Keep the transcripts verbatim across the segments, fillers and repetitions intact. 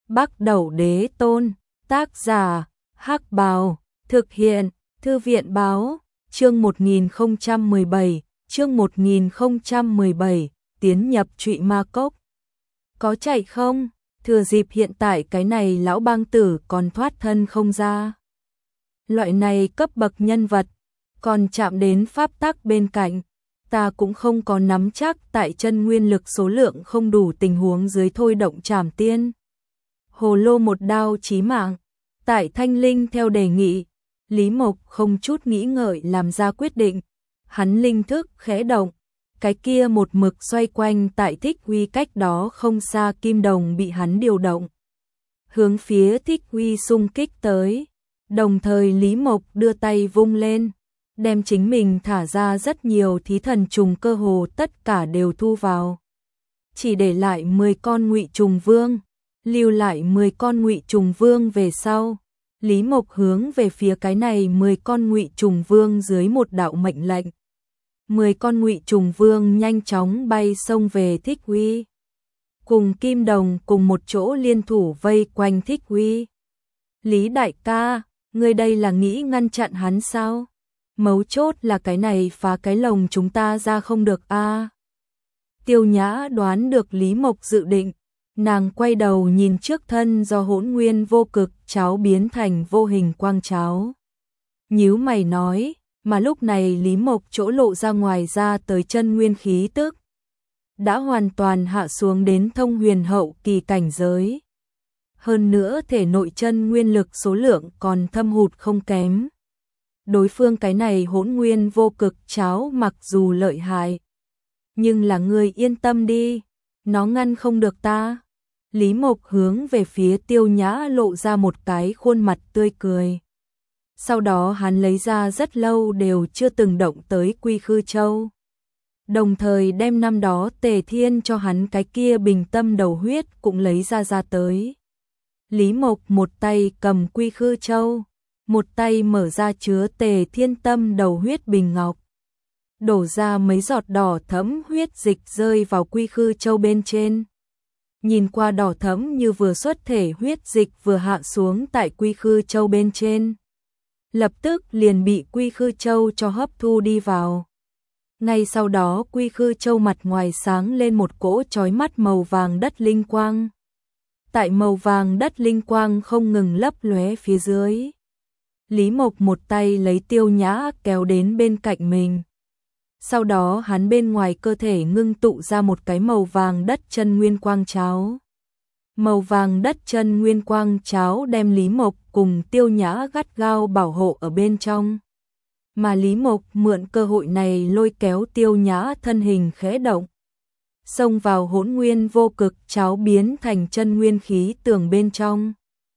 Bắc Đẩu Đế Tôn, tác giả, Hắc Bào, thực hiện, Thư viện báo, chương một nghìn không trăm mười bảy, chương một nghìn không trăm mười bảy, tiến nhập Trụy Ma Cốc. Có chạy không? Thừa dịp hiện tại cái này lão bang tử còn thoát thân không ra. Loại này cấp bậc nhân vật, còn chạm đến pháp tắc bên cạnh, ta cũng không có nắm chắc tại chân nguyên lực số lượng không đủ tình huống dưới thôi động trảm tiên. Hồ lô một đao chí mạng, tại Thanh Linh theo đề nghị, Lý Mộc không chút nghĩ ngợi làm ra quyết định, hắn linh thức khẽ động, cái kia một mực xoay quanh tại Thích Huy cách đó không xa kim đồng bị hắn điều động, hướng phía Thích Huy xung kích tới, đồng thời Lý Mộc đưa tay vung lên, đem chính mình thả ra rất nhiều thí thần trùng cơ hồ tất cả đều thu vào. Chỉ để lại mười con ngụy trùng vương, lưu lại mười con ngụy trùng vương về sau, Lý Mộc hướng về phía cái này mười con ngụy trùng vương dưới một đạo mệnh lệnh. mười con ngụy trùng vương nhanh chóng bay xông về Thích Huy. Cùng Kim Đồng cùng một chỗ liên thủ vây quanh Thích Huy. Lý đại ca, ngươi đây là nghĩ ngăn chặn hắn sao? Mấu chốt là cái này phá cái lồng chúng ta ra không được a. À. Tiêu Nhã đoán được Lý Mộc dự định, nàng quay đầu nhìn trước thân do hỗn nguyên vô cực cháo biến thành vô hình quang cháo. Nhíu mày nói, mà lúc này Lý Mộc chỗ lộ ra ngoài ra tới chân nguyên khí tức, đã hoàn toàn hạ xuống đến thông huyền hậu kỳ cảnh giới. Hơn nữa thể nội chân nguyên lực số lượng còn thâm hụt không kém. Đối phương cái này hỗn nguyên vô cực cháo mặc dù lợi hại, nhưng là ngươi yên tâm đi, nó ngăn không được ta. Lý Mộc hướng về phía Tiêu Nhã lộ ra một cái khuôn mặt tươi cười. Sau đó hắn lấy ra rất lâu đều chưa từng động tới Quy Khư Châu. Đồng thời đem năm đó Tề Thiên cho hắn cái kia bình tâm đầu huyết cũng lấy ra ra tới. Lý Mộc một tay cầm Quy Khư Châu, một tay mở ra chứa Tề Thiên tâm đầu huyết bình ngọc. Đổ ra mấy giọt đỏ thẫm huyết dịch rơi vào Quy Khư Châu bên trên. Nhìn qua đỏ thẫm như vừa xuất thể huyết dịch vừa hạ xuống tại Quy Khư Châu bên trên. Lập tức liền bị Quy Khư Châu cho hấp thu đi vào. Ngay sau đó Quy Khư Châu mặt ngoài sáng lên một cỗ chói mắt màu vàng đất linh quang. Tại màu vàng đất linh quang không ngừng lấp lóe phía dưới. Lý Mộc một tay lấy Tiêu Nhã kéo đến bên cạnh mình. Sau đó hắn bên ngoài cơ thể ngưng tụ ra một cái màu vàng đất chân nguyên quang cháo. Màu vàng đất chân nguyên quang cháo đem Lý Mộc cùng Tiêu Nhã gắt gao bảo hộ ở bên trong. Mà Lý Mộc mượn cơ hội này lôi kéo Tiêu Nhã thân hình khẽ động. Xông vào hỗn nguyên vô cực cháo biến thành chân nguyên khí tường bên trong.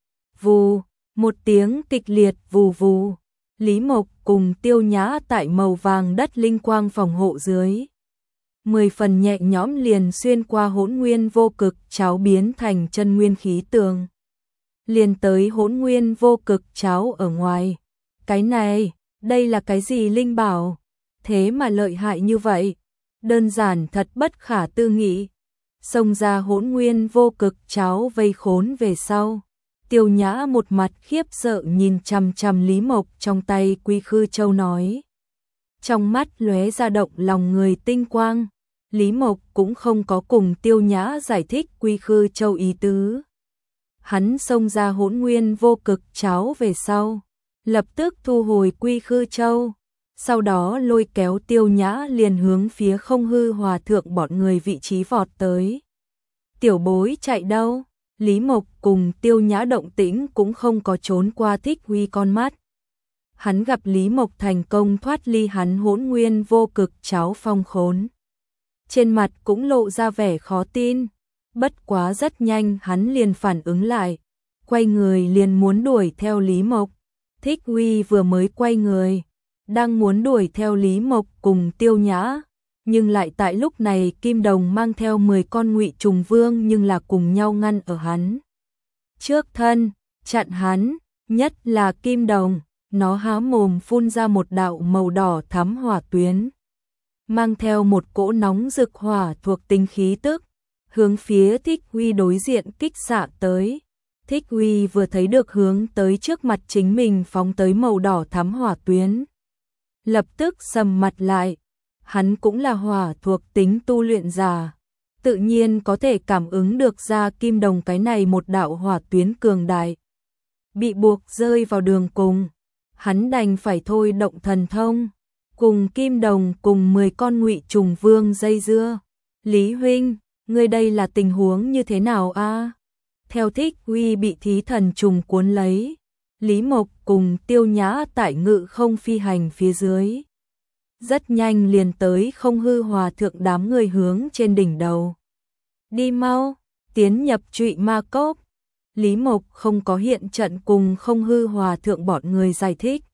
Vù, một tiếng kịch liệt vù vù. Lý Mộc cùng Tiêu Nhã tại màu vàng đất linh quang phòng hộ dưới. Mười phần nhẹ nhõm liền xuyên qua hỗn nguyên vô cực cháo biến thành chân nguyên khí tường. Liền tới hỗn nguyên vô cực cháo ở ngoài. Cái này, đây là cái gì linh bảo? Thế mà lợi hại như vậy? Đơn giản thật bất khả tư nghị. Xông ra hỗn nguyên vô cực cháo vây khốn về sau. Tiêu Nhã một mặt khiếp sợ nhìn chằm chằm Lý Mộc trong tay Quy Khư Châu nói. Trong mắt lóe ra động lòng người tinh quang, Lý Mộc cũng không có cùng Tiêu Nhã giải thích Quy Khư Châu ý tứ. Hắn xông ra hỗn nguyên vô cực cháo về sau, lập tức thu hồi Quy Khư Châu, sau đó lôi kéo Tiêu Nhã liền hướng phía Không Hư Hòa Thượng bọn người vị trí vọt tới. Tiểu bối chạy đâu? Lý Mộc cùng Tiêu Nhã động tĩnh cũng không có trốn qua Thích Huy con mắt. Hắn gặp Lý Mộc thành công thoát ly hắn hỗn nguyên vô cực cháo phong khốn. Trên mặt cũng lộ ra vẻ khó tin. Bất quá rất nhanh hắn liền phản ứng lại. Quay người liền muốn đuổi theo Lý Mộc. Thích Huy vừa mới quay người. Đang muốn đuổi theo Lý Mộc cùng Tiêu Nhã. Nhưng lại tại lúc này Kim Đồng mang theo mười con ngụy trùng vương nhưng là cùng nhau ngăn ở hắn trước thân, chặn hắn, nhất là Kim Đồng, nó há mồm phun ra một đạo màu đỏ thắm hỏa tuyến, mang theo một cỗ nóng rực hỏa thuộc tính khí tức, hướng phía Thích Huy đối diện kích xạ tới, Thích Uy vừa thấy được hướng tới trước mặt chính mình phóng tới màu đỏ thắm hỏa tuyến, lập tức sầm mặt lại. Hắn cũng là hỏa thuộc tính tu luyện giả, tự nhiên có thể cảm ứng được ra kim đồng cái này một đạo hỏa tuyến cường đại. Bị buộc rơi vào đường cùng, hắn đành phải thôi động thần thông, cùng kim đồng cùng mười con ngụy trùng vương dây dưa. Lý huynh, ngươi đây là tình huống như thế nào a? Theo Thích Uy bị thí thần trùng cuốn lấy, Lý Mộc cùng Tiêu Nhã tại ngự không phi hành phía dưới. Rất nhanh liền tới Không Hư Hòa Thượng đám người hướng trên đỉnh đầu. Đi mau, tiến nhập Trụy Ma Cốc. Lý Mộc không có hiện trận cùng Không Hư Hòa Thượng bọn người giải thích.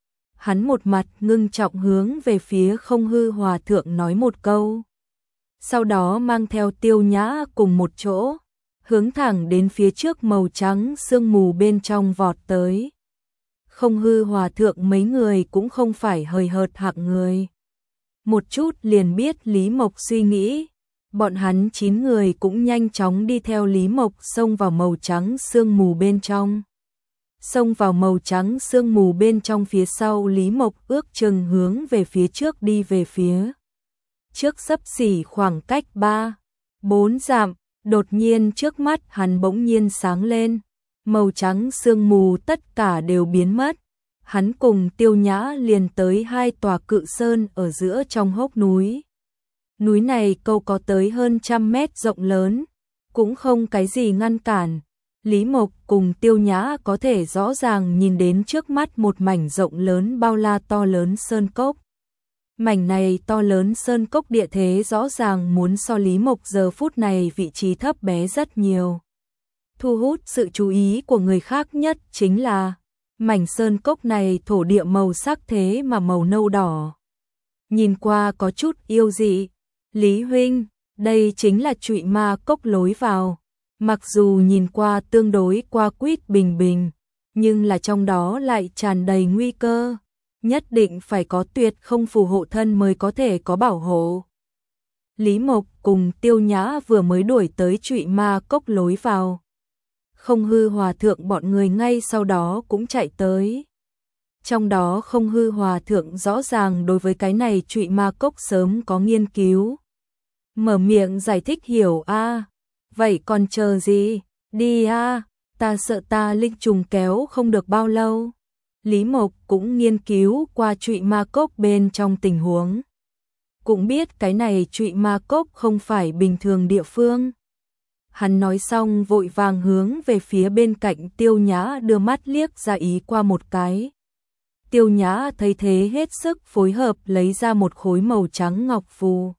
Hắn một mặt ngưng trọng hướng về phía Không Hư Hòa Thượng nói một câu. Sau đó mang theo Tiêu Nhã cùng một chỗ, hướng thẳng đến phía trước màu trắng sương mù bên trong vọt tới. Không Hư Hòa Thượng mấy người cũng không phải hời hợt hạng người. Một chút liền biết Lý Mộc suy nghĩ, bọn hắn chín người cũng nhanh chóng đi theo Lý Mộc xông vào màu trắng sương mù bên trong. Xông vào màu trắng sương mù bên trong phía sau, Lý Mộc ước chừng hướng về phía trước đi về phía trước xấp xỉ khoảng cách ba, bốn dặm, đột nhiên trước mắt hắn bỗng nhiên sáng lên, màu trắng sương mù tất cả đều biến mất. Hắn cùng Tiêu Nhã liền tới hai tòa cự sơn ở giữa trong hốc núi. Núi này câu có tới hơn trăm mét rộng lớn, cũng không cái gì ngăn cản. Lý Mộc cùng Tiêu Nhã có thể rõ ràng nhìn đến trước mắt một mảnh rộng lớn bao la to lớn sơn cốc. Mảnh này to lớn sơn cốc địa thế rõ ràng muốn so Lý Mộc giờ phút này vị trí thấp bé rất nhiều. Thu hút sự chú ý của người khác nhất chính là mảnh sơn cốc này thổ địa màu sắc thế mà màu nâu đỏ. Nhìn qua có chút yêu dị. Lý huynh, đây chính là Trụy Ma Cốc lối vào. Mặc dù nhìn qua tương đối qua quýt bình bình, nhưng là trong đó lại tràn đầy nguy cơ. Nhất định phải có tuyệt không phù hộ thân mới có thể có bảo hộ. Lý Mộc cùng Tiêu Nhã vừa mới đuổi tới Trụy Ma Cốc lối vào. Không Hư Hòa Thượng bọn người ngay sau đó cũng chạy tới. Trong đó Không Hư Hòa Thượng rõ ràng đối với cái này Trụy Ma Cốc sớm có nghiên cứu. Mở miệng giải thích hiểu a. Vậy còn chờ gì? Đi a, ta sợ ta linh trùng kéo không được bao lâu. Lý Mộc cũng nghiên cứu qua Trụy Ma Cốc bên trong tình huống. Cũng biết cái này Trụy Ma Cốc không phải bình thường địa phương. Hắn nói xong vội vàng hướng về phía bên cạnh Tiêu Nhã đưa mắt liếc ra ý qua một cái. Tiêu Nhã thấy thế hết sức phối hợp lấy ra một khối màu trắng ngọc phù.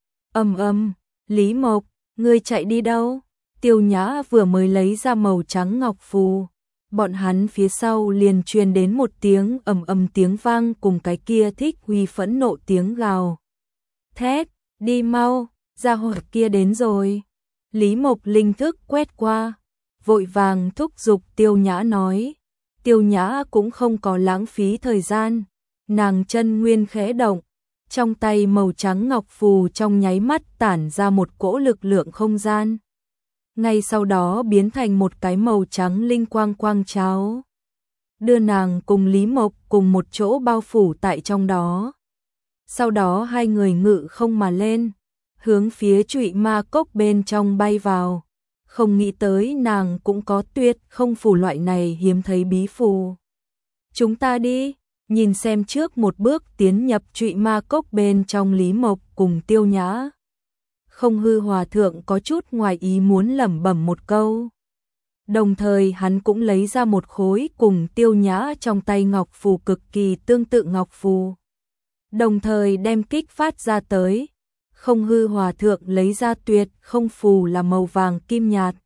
Ầm ầm, Lý Mộc, ngươi chạy đi đâu? Tiêu Nhã vừa mới lấy ra màu trắng ngọc phù, bọn hắn phía sau liền truyền đến một tiếng ầm ầm tiếng vang cùng cái kia Thích Uy phẫn nộ tiếng gào. Thét, đi mau, gia hỏa kia đến rồi. Lý Mộc linh thức quét qua, vội vàng thúc giục Tiêu Nhã nói. Tiêu Nhã cũng không có lãng phí thời gian, nàng chân nguyên khẽ động, trong tay màu trắng ngọc phù trong nháy mắt tản ra một cỗ lực lượng không gian. Ngay sau đó biến thành một cái màu trắng linh quang quang cháo, đưa nàng cùng Lý Mộc cùng một chỗ bao phủ tại trong đó. Sau đó hai người ngự không mà lên, hướng phía Trụy Ma Cốc bên trong bay vào. Không nghĩ tới nàng cũng có tuyệt không phù loại này hiếm thấy bí phù. Chúng ta đi, nhìn xem trước một bước tiến nhập Trụy Ma Cốc bên trong. Lý Mộc cùng Tiêu Nhã. Không Hư Hòa Thượng có chút ngoài ý muốn lẩm bẩm một câu. Đồng thời hắn cũng lấy ra một khối cùng Tiêu Nhã trong tay ngọc phù cực kỳ tương tự ngọc phù. Đồng thời đem kích phát ra tới. Không Hư Hòa Thượng lấy ra tuyệt không phù là màu vàng kim nhạt.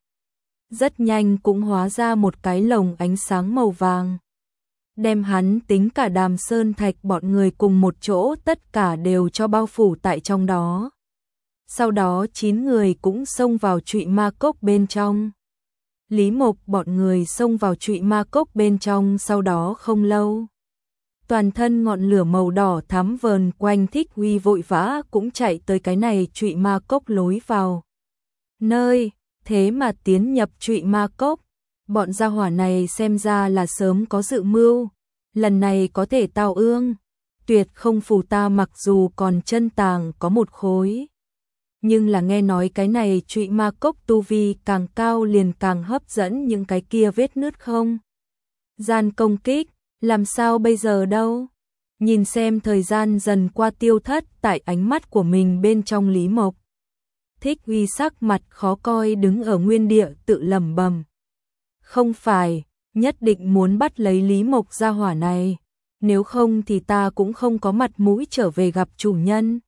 Rất nhanh cũng hóa ra một cái lồng ánh sáng màu vàng. Đem hắn tính cả Đàm Sơn Thạch bọn người cùng một chỗ tất cả đều cho bao phủ tại trong đó. Sau đó chín người cũng xông vào Trụy Ma Cốc bên trong. Lý Mộc bọn người xông vào Trụy Ma Cốc bên trong sau đó không lâu. Toàn thân ngọn lửa màu đỏ thắm vờn quanh Thích Uy vội vã cũng chạy tới cái này Trụy Ma Cốc lối vào. Nơi, thế mà tiến nhập Trụy Ma Cốc. Bọn gia hỏa này xem ra là sớm có dự mưu, lần này có thể tao ương, tuyệt không phù ta mặc dù còn chân tàng có một khối. Nhưng là nghe nói cái này trụy ma cốc tu vi càng cao liền càng hấp dẫn những cái kia vết nứt không gian công kích, làm sao bây giờ đâu. Nhìn xem thời gian dần qua tiêu thất tại ánh mắt của mình bên trong Lý Mộc. Thích Huy sắc mặt khó coi đứng ở nguyên địa tự lẩm bẩm. Không phải, nhất định muốn bắt lấy Lý Mộc gia hỏa này, nếu không thì ta cũng không có mặt mũi trở về gặp chủ nhân.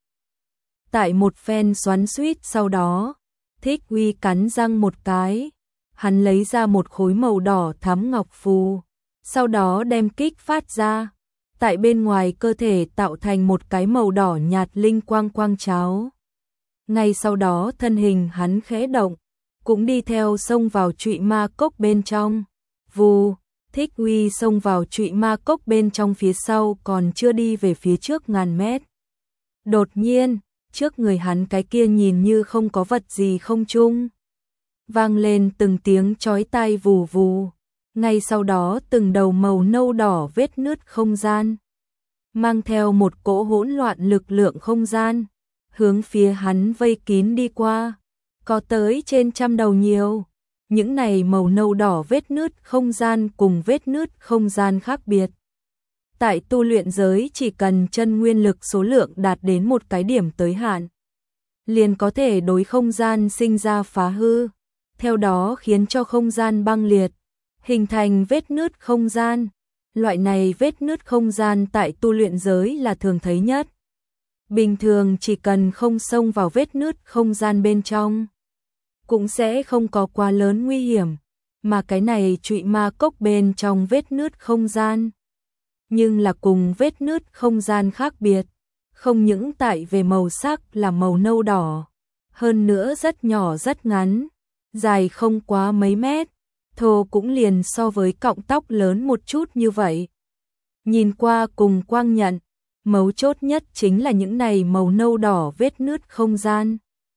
Tại một phen xoắn xuýt sau đó, Thích Huy cắn răng một cái, hắn lấy ra một khối màu đỏ thắm ngọc phù, sau đó đem kích phát ra, tại bên ngoài cơ thể tạo thành một cái màu đỏ nhạt linh quang quang cháo. Ngay sau đó thân hình hắn khẽ động, cũng đi theo xông vào trụy ma cốc bên trong. Vù, Thích Huy xông vào trụy ma cốc bên trong phía sau còn chưa đi về phía trước ngàn mét. Đột nhiên, trước người hắn cái kia nhìn như không có vật gì không trung. Vang lên từng tiếng chói tai vù vù. Ngay sau đó từng đầu màu nâu đỏ vết nứt không gian. Mang theo một cỗ hỗn loạn lực lượng không gian. Hướng phía hắn vây kín đi qua. Có tới trên trăm đầu nhiều. Những này màu nâu đỏ vết nứt không gian cùng vết nứt không gian khác biệt. Tại tu luyện giới chỉ cần chân nguyên lực số lượng đạt đến một cái điểm tới hạn, liền có thể đối không gian sinh ra phá hư, theo đó khiến cho không gian băng liệt, hình thành vết nứt không gian. Loại này vết nứt không gian tại tu luyện giới là thường thấy nhất. Bình thường chỉ cần không xông vào vết nứt không gian bên trong, cũng sẽ không có quá lớn nguy hiểm, mà cái này trụy ma cốc bên trong vết nứt không gian. Nhưng là cùng vết nứt không gian khác biệt, không những tại về màu sắc là màu nâu đỏ, hơn nữa rất nhỏ rất ngắn, dài không quá mấy mét, thô cũng liền so với cọng tóc lớn một chút như vậy. Nhìn qua cùng quang nhận, mấu chốt nhất chính là những này màu nâu đỏ vết nứt không gian.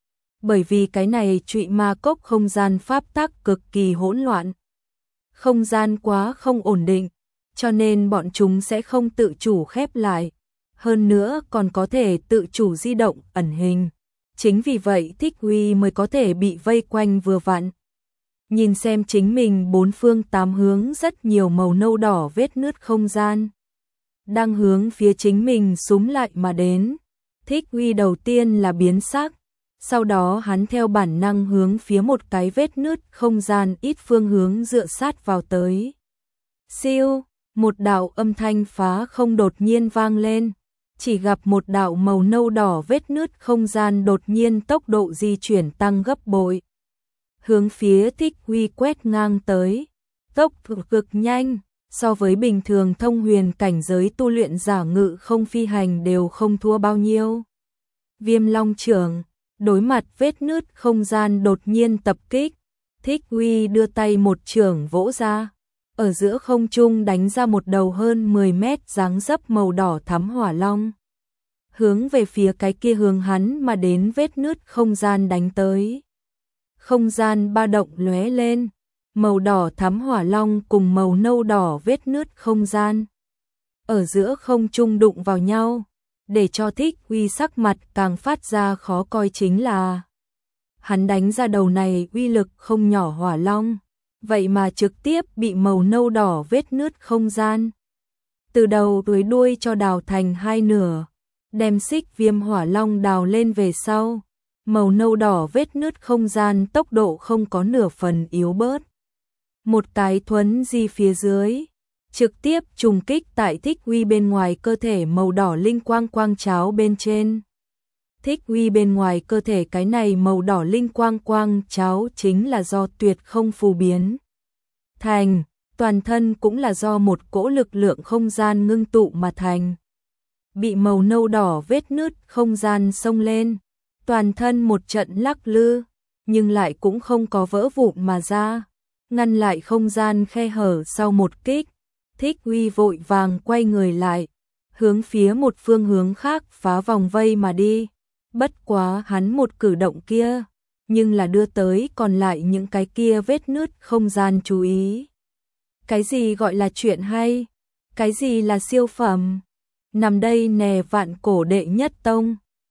Bởi vì cái này trụy ma cốc không gian pháp tắc cực kỳ hỗn loạn, không gian quá không ổn định, cho nên bọn chúng sẽ không tự chủ khép lại, hơn nữa còn có thể tự chủ di động, ẩn hình. Chính vì vậy Thích Huy mới có thể bị vây quanh vừa vặn. Nhìn xem chính mình bốn phương tám hướng rất nhiều màu nâu đỏ vết nứt không gian đang hướng phía chính mình xúm lại mà đến. Thích Huy đầu tiên là biến sắc, sau đó hắn theo bản năng hướng phía một cái vết nứt không gian ít phương hướng dựa sát vào tới. Siêu, một đạo âm thanh phá không đột nhiên vang lên, chỉ gặp một đạo màu nâu đỏ vết nứt không gian đột nhiên tốc độ di chuyển tăng gấp bội, hướng phía Thích Huy quét ngang tới, tốc độ cực nhanh, so với bình thường thông huyền cảnh giới tu luyện giả ngự không phi hành đều không thua bao nhiêu. Viêm Long Chưởng, đối mặt vết nứt không gian đột nhiên tập kích, Thích Huy đưa tay một chưởng vỗ ra, ở giữa không trung đánh ra một đầu hơn mười mét dáng dấp màu đỏ thắm hỏa long, hướng về phía cái kia hướng hắn mà đến vết nứt không gian đánh tới. Không gian ba động lóe lên, màu đỏ thắm hỏa long cùng màu nâu đỏ vết nứt không gian ở giữa không trung đụng vào nhau, để cho Thích Huy sắc mặt càng phát ra khó coi chính là hắn đánh ra đầu này uy lực không nhỏ hỏa long, vậy mà trực tiếp bị màu nâu đỏ vết nứt không gian từ đầu tới đuôi cho đào thành hai nửa, đem xích viêm hỏa long đào lên về sau. Màu nâu đỏ vết nứt không gian tốc độ không có nửa phần yếu bớt. Một cái thuấn di phía dưới, trực tiếp trùng kích tại Thích Huy bên ngoài cơ thể màu đỏ linh quang quang cháo bên trên. Thích Huy bên ngoài cơ thể cái này màu đỏ linh quang quang cháo chính là do tuyệt không phù biến thành, toàn thân cũng là do một cỗ lực lượng không gian ngưng tụ mà thành. Bị màu nâu đỏ vết nứt không gian xông lên, toàn thân một trận lắc lư, nhưng lại cũng không có vỡ vụn mà ra, ngăn lại không gian khe hở sau một kích. Thích Huy vội vàng quay người lại, hướng phía một phương hướng khác phá vòng vây mà đi. Bất quá hắn một cử động kia, nhưng là đưa tới còn lại những cái kia vết nứt không gian chú ý. Cái gì gọi là chuyện hay? Cái gì là siêu phẩm? Nằm đây nè vạn cổ đệ nhất tông.